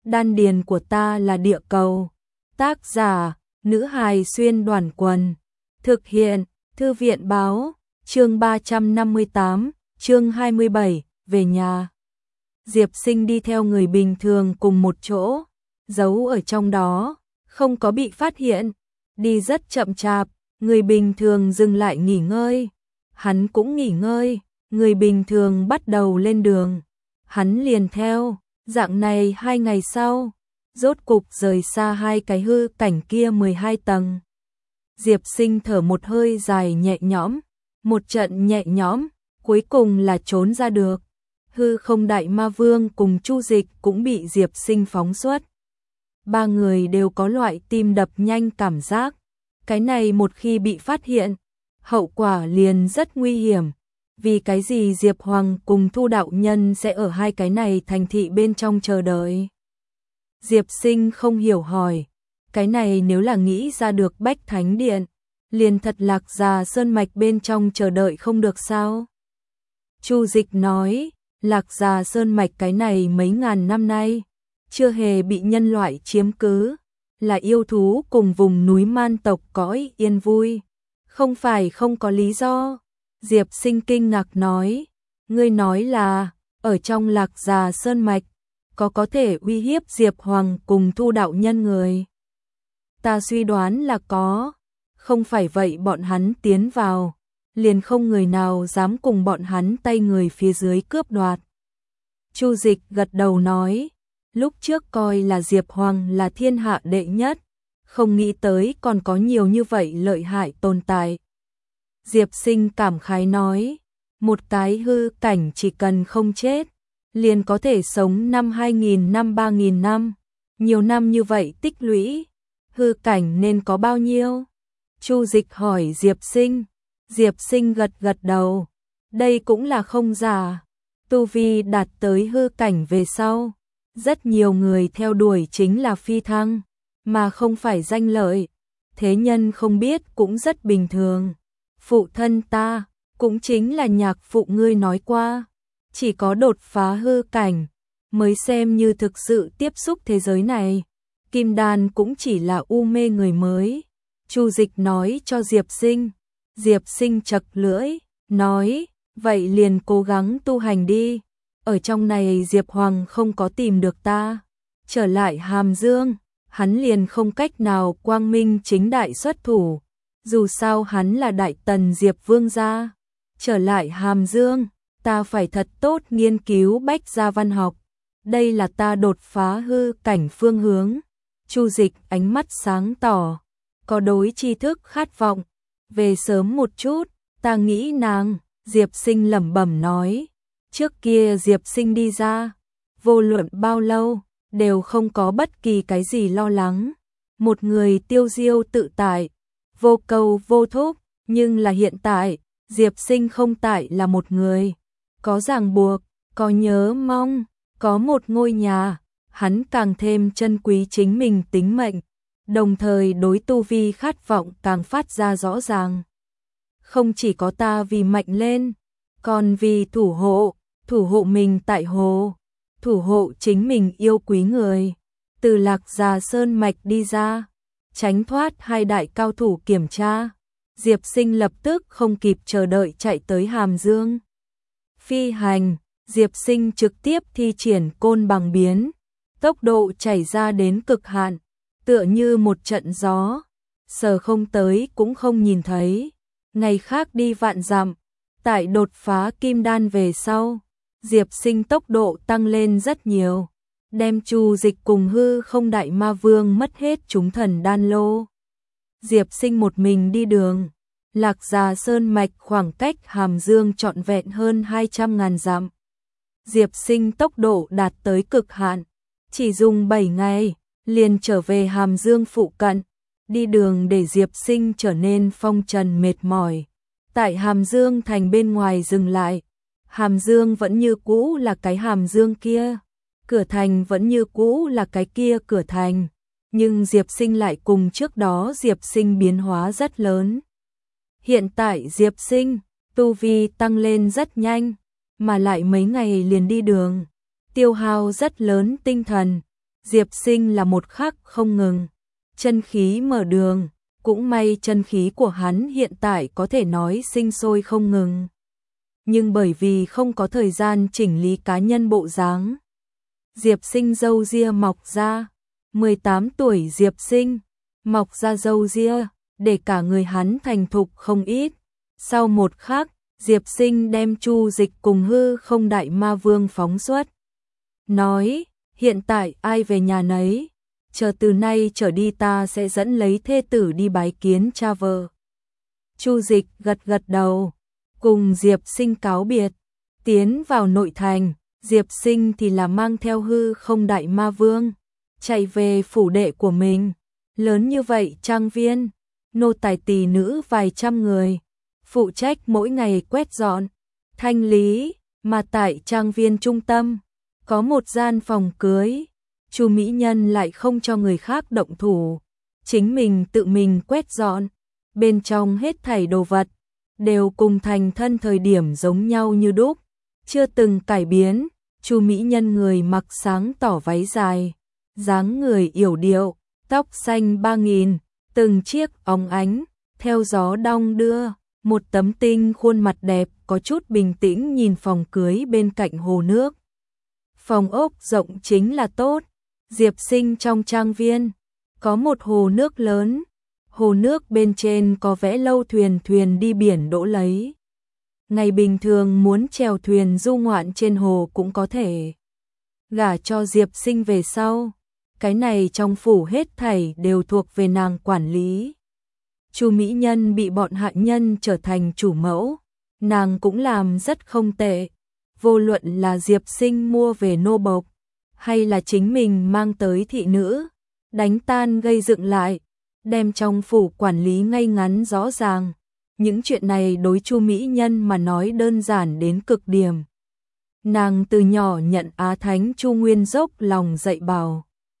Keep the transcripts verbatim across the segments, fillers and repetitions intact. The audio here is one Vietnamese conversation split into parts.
đan điền của ta là địa cầu. Tác giả, nữ hài xuyên đoàn quần. Thực hiện, thư viện báo, chương ba trăm năm mươi tám, chương hai mươi bảy, về nhà. Diệp Sinh đi theo người bình thường cùng một chỗ, giấu ở trong đó, không có bị phát hiện, đi rất chậm chạp, người bình thường dừng lại nghỉ ngơi. Hắn cũng nghỉ ngơi, người bình thường bắt đầu lên đường. Hắn liền theo, dạng này hai ngày sau, rốt cục rời xa hai cái hư cảnh kia mười hai tầng. Diệp Sinh thở một hơi dài nhẹ nhõm, một trận nhẹ nhõm, cuối cùng là trốn ra được. Hư không đại ma vương cùng Chu Dịch cũng bị Diệp Sinh phóng xuất. Ba người đều có loại tim đập nhanh cảm giác. Cái này một khi bị phát hiện, hậu quả liền rất nguy hiểm. Vì cái gì Diệp Hoàng cùng Thu đạo nhân sẽ ở hai cái này thành thị bên trong chờ đợi? Diệp Sinh không hiểu hỏi. Cái này nếu là nghĩ ra được Bách Thánh Điện, liền thật Lạc Già Sơn Mạch bên trong chờ đợi không được sao? Chu Dịch nói, Lạc Già Sơn Mạch cái này mấy ngàn năm nay, chưa hề bị nhân loại chiếm cứ, là yêu thú cùng vùng núi man tộc cõi yên vui. Không phải không có lý do. Diệp Sinh kinh ngạc nói, ngươi nói là, ở trong Lạc Già Sơn Mạch, có có thể uy hiếp Diệp Hoàng cùng Thu đạo nhân người. Ta suy đoán là có, không phải vậy bọn hắn tiến vào, liền không người nào dám cùng bọn hắn tay người phía dưới cướp đoạt. Chu Dịch gật đầu nói, lúc trước coi là Diệp Hoàng là thiên hạ đệ nhất, không nghĩ tới còn có nhiều như vậy lợi hại tồn tại. Diệp Sinh cảm khái nói, một cái hư cảnh chỉ cần không chết, liền có thể sống năm hai nghìn năm ba nghìn năm, nhiều năm như vậy tích lũy, hư cảnh nên có bao nhiêu? Chu Dịch hỏi Diệp Sinh. Diệp Sinh gật gật đầu, đây cũng là không giả. Tu vi đạt tới hư cảnh về sau, rất nhiều người theo đuổi chính là phi thăng, mà không phải danh lợi. Thế nhân không biết cũng rất bình thường. Phụ thân ta, cũng chính là nhạc phụ ngươi nói qua, chỉ có đột phá hư cảnh, mới xem như thực sự tiếp xúc thế giới này. Kim đan cũng chỉ là u mê người mới. Chu Dịch nói cho Diệp Sinh. Diệp Sinh chật lưỡi, nói, vậy liền cố gắng tu hành đi. Ở trong này Diệp Hoàng không có tìm được ta. Trở lại Hàm Dương, hắn liền không cách nào quang minh chính đại xuất thủ. Dù sao hắn là đại tần Diệp Vương gia. Trở lại Hàm Dương, ta phải thật tốt nghiên cứu bách gia văn học. Đây là ta đột phá hư cảnh phương hướng. Chu Dịch ánh mắt sáng tỏ, có đối tri thức khát vọng. Về sớm một chút, ta nghĩ nàng, Diệp Sinh lẩm bẩm nói. Trước kia Diệp Sinh đi ra, vô luận bao lâu, đều không có bất kỳ cái gì lo lắng. Một người tiêu diêu tự tại, vô cầu vô thúc, nhưng là hiện tại, Diệp Sinh không tại là một người. Có ràng buộc, có nhớ mong, có một ngôi nhà, hắn càng thêm trân quý chính mình tính mệnh. Đồng thời đối tu vi khát vọng càng phát ra rõ ràng. Không chỉ có ta vì mạnh lên, còn vì thủ hộ, thủ hộ mình tại hồ, thủ hộ chính mình yêu quý người. Từ Lạc Già Sơn Mạch đi ra, tránh thoát hai đại cao thủ kiểm tra. Diệp Sinh lập tức không kịp chờ đợi chạy tới Hàm Dương. Phi hành, Diệp Sinh trực tiếp thi triển côn bằng biến, tốc độ chảy ra đến cực hạn. Tựa như một trận gió, sờ không tới cũng không nhìn thấy. Ngày khác đi vạn dặm, tại đột phá kim đan về sau, Diệp Sinh tốc độ tăng lên rất nhiều, đem Chu Dịch cùng hư không đại ma vương mất hết chúng thần đan lô. Diệp Sinh một mình đi đường, Lạc Già Sơn Mạch khoảng cách Hàm Dương trọn vẹn hơn hai trăm ngàn dặm. Diệp Sinh tốc độ đạt tới cực hạn, chỉ dùng bảy ngày liền trở về Hàm Dương phụ cận. Đi đường để Diệp Sinh trở nên phong trần mệt mỏi. Tại Hàm Dương thành bên ngoài dừng lại. Hàm Dương vẫn như cũ là cái Hàm Dương kia, cửa thành vẫn như cũ là cái kia cửa thành, nhưng Diệp Sinh lại cùng trước đó Diệp Sinh biến hóa rất lớn. Hiện tại Diệp Sinh, tu vi tăng lên rất nhanh, mà lại mấy ngày liền đi đường, tiêu hao rất lớn tinh thần. Diệp Sinh là một khắc không ngừng, chân khí mở đường, cũng may chân khí của hắn hiện tại có thể nói sinh sôi không ngừng. Nhưng bởi vì không có thời gian chỉnh lý cá nhân bộ dáng, Diệp Sinh râu ria mọc ra, mười tám tuổi Diệp Sinh, mọc ra râu ria, để cả người hắn thành thục không ít. Sau một khắc, Diệp Sinh đem Chu Dịch cùng hư không đại ma vương phóng xuất. Nói, hiện tại ai về nhà nấy, chờ từ nay trở đi ta sẽ dẫn lấy thê tử đi bái kiến cha vợ. Chu Dịch gật gật đầu, cùng Diệp Sinh cáo biệt, tiến vào nội thành. Diệp Sinh thì là mang theo hư không đại ma vương, chạy về phủ đệ của mình. Lớn như vậy trang viên, nô tài tỳ nữ vài trăm người, phụ trách mỗi ngày quét dọn, thanh lý, mà tại trang viên trung tâm, có một gian phòng cưới. Chu mỹ nhân lại không cho người khác động thủ, chính mình tự mình quét dọn, bên trong hết thảy đồ vật, đều cùng thành thân thời điểm giống nhau như đúc, chưa từng cải biến. Chu mỹ nhân người mặc sáng tỏ váy dài, dáng người yểu điệu, tóc xanh ba nghìn, từng chiếc óng ánh, theo gió đong đưa, một tấm tinh khuôn mặt đẹp có chút bình tĩnh nhìn phòng cưới bên cạnh hồ nước. Phòng ốc rộng chính là tốt. Diệp Sinh trong trang viên, có một hồ nước lớn, hồ nước bên trên có vẽ lâu thuyền thuyền đi biển đỗ lấy. Ngày bình thường muốn chèo thuyền du ngoạn trên hồ cũng có thể. Gả cho Diệp Sinh về sau, cái này trong phủ hết thảy đều thuộc về nàng quản lý. Chu mỹ nhân bị bọn hạ nhân trở thành chủ mẫu, nàng cũng làm rất không tệ. Vô luận là Diệp Sinh mua về nô bộc, hay là chính mình mang tới thị nữ, đánh tan gây dựng lại, đem trong phủ quản lý ngay ngắn rõ ràng. Những chuyện này đối Chu mỹ nhân mà nói đơn giản đến cực điểm. Nàng từ nhỏ nhận Á Thánh Chu Nguyên dốc lòng dạy bảo.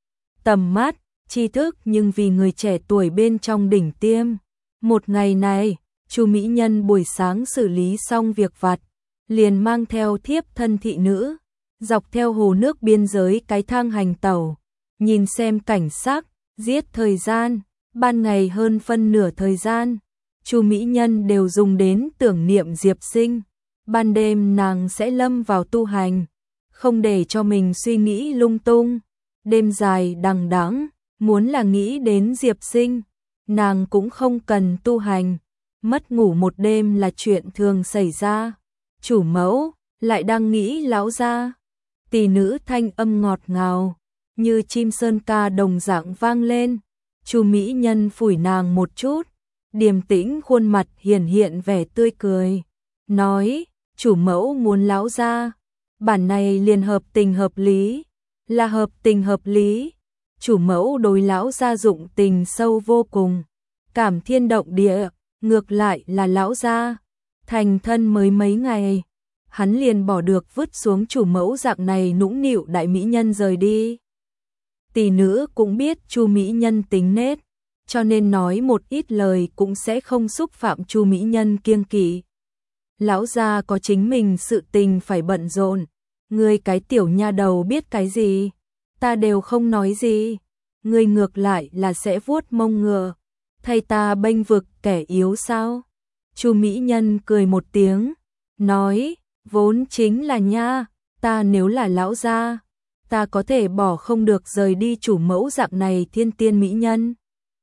Tầm mắt, tri thức nhưng vì người trẻ tuổi bên trong đỉnh tiêm. Một ngày này, Chu mỹ nhân buổi sáng xử lý xong việc vặt, liền mang theo thiếp thân thị nữ, dọc theo hồ nước biên giới cái thang hành tẩu, nhìn xem cảnh sắc, giết thời gian, ban ngày hơn phân nửa thời gian. Chu mỹ nhân đều dùng đến tưởng niệm Diệp Sinh, ban đêm nàng sẽ lâm vào tu hành, không để cho mình suy nghĩ lung tung. Đêm dài đằng đẵng, muốn là nghĩ đến Diệp Sinh, nàng cũng không cần tu hành, mất ngủ một đêm là chuyện thường xảy ra. Chủ mẫu lại đang nghĩ lão gia. Tỷ nữ thanh âm ngọt ngào, như chim sơn ca đồng dạng vang lên. Chu mỹ nhân phủi nàng một chút, điềm tĩnh khuôn mặt hiển hiện vẻ tươi cười, nói, chủ mẫu muốn lão gia, bản này liền hợp tình hợp lý, là hợp tình hợp lý. Chủ mẫu đối lão gia dụng tình sâu vô cùng, cảm thiên động địa. Ngược lại là lão gia, thành thân mới mấy ngày, hắn liền bỏ được vứt xuống chủ mẫu dạng này nũng nịu đại mỹ nhân rời đi. Tỷ nữ cũng biết Chu mỹ nhân tính nết, cho nên nói một ít lời cũng sẽ không xúc phạm Chu mỹ nhân kiêng kỵ. Lão gia có chính mình sự tình phải bận rộn, ngươi cái tiểu nha đầu biết cái gì, ta đều không nói gì, ngươi ngược lại là sẽ vuốt mông ngựa, thay ta bênh vực kẻ yếu sao? Chu mỹ nhân cười một tiếng, nói, vốn chính là nha, ta nếu là lão gia, ta có thể bỏ không được rời đi chủ mẫu dạng này thiên tiên mỹ nhân.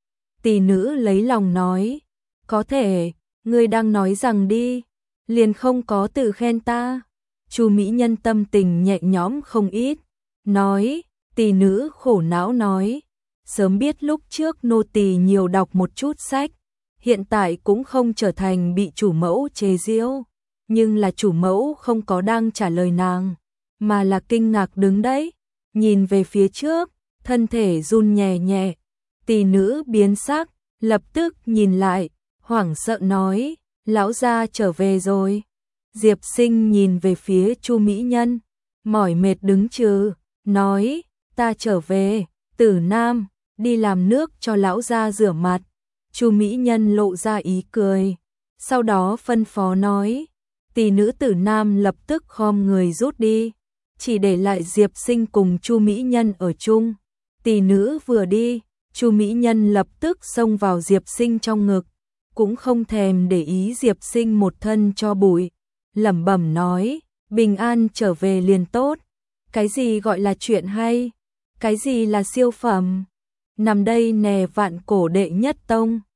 Tỷ nữ lấy lòng nói, có thể, ngươi đang nói rằng đi, liền không có tự khen ta. Chu mỹ nhân tâm tình nhẹ nhõm không ít, nói, tỷ nữ khổ não nói, sớm biết lúc trước nô tỳ nhiều đọc một chút sách, hiện tại cũng không trở thành bị chủ mẫu chế giễu, nhưng là chủ mẫu không có đang trả lời nàng, mà là kinh ngạc đứng đấy, nhìn về phía trước, thân thể run nhẹ nhẹ. Tỷ nữ biến sắc, lập tức nhìn lại, hoảng sợ nói, lão gia trở về rồi. Diệp Sinh nhìn về phía Chu mỹ nhân, mỏi mệt đứng trừ, nói, ta trở về, Tử Nam, đi làm nước cho lão gia rửa mặt. Chu mỹ nhân lộ ra ý cười, sau đó phân phó nói, tỷ nữ Tử Nam lập tức khom người rút đi, chỉ để lại Diệp Sinh cùng Chu mỹ nhân ở chung. Tỷ nữ vừa đi, Chu mỹ nhân lập tức xông vào Diệp Sinh trong ngực, cũng không thèm để ý Diệp Sinh một thân cho bụi, lẩm bẩm nói, bình an trở về liền tốt, cái gì gọi là chuyện hay, cái gì là siêu phẩm, nằm đây nè vạn cổ đệ nhất tông.